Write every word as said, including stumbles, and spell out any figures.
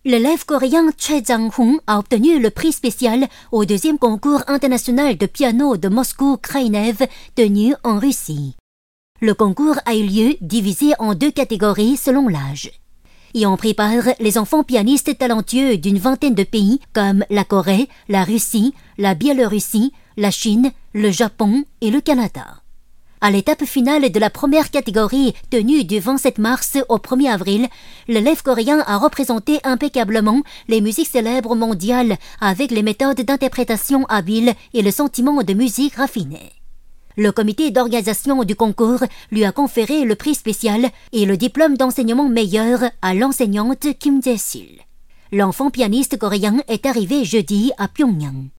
l'élève coréen Choi Jang-hoon a obtenu le prix spécial au deuxième concours international de piano de Moscou Kraïnev tenu en Russie. Le concours a eu lieu divisé en deux catégories selon l'âge. Y ont pris part les enfants pianistes talentueux d'une vingtaine de pays comme la Corée, la Russie, la Biélorussie, la Chine, le Japon et le Canada. À l'étape finale de la première catégorie tenue du vingt-sept mars au premier avril, l'élève coréen a représenté impeccablement les musiques célèbres mondiales avec les méthodes d'interprétation habiles et le sentiment de musique raffiné. Le comité d'organisation du concours lui a conféré le prix spécial et le diplôme d'enseignement meilleur à l'enseignante Kim Jae-sil. L'enfant pianiste coréen est arrivé jeudi à Pyongyang.